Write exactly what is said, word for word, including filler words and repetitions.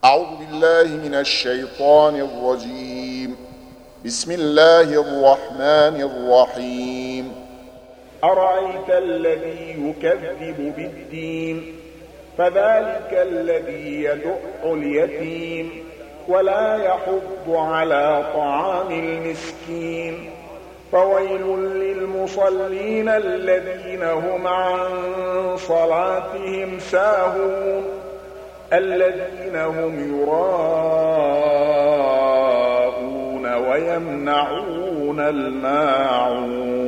أعوذ بالله من الشيطان الرجيم. بسم الله الرحمن الرحيم. أرأيت الذي يكذب بالدين فذلك الذي يدع اليتيم ولا يحض على طعام المسكين فويل للمصلين الذين هم عن صلاتهم ساهون الذين هم يراءون ويمنعون الماعون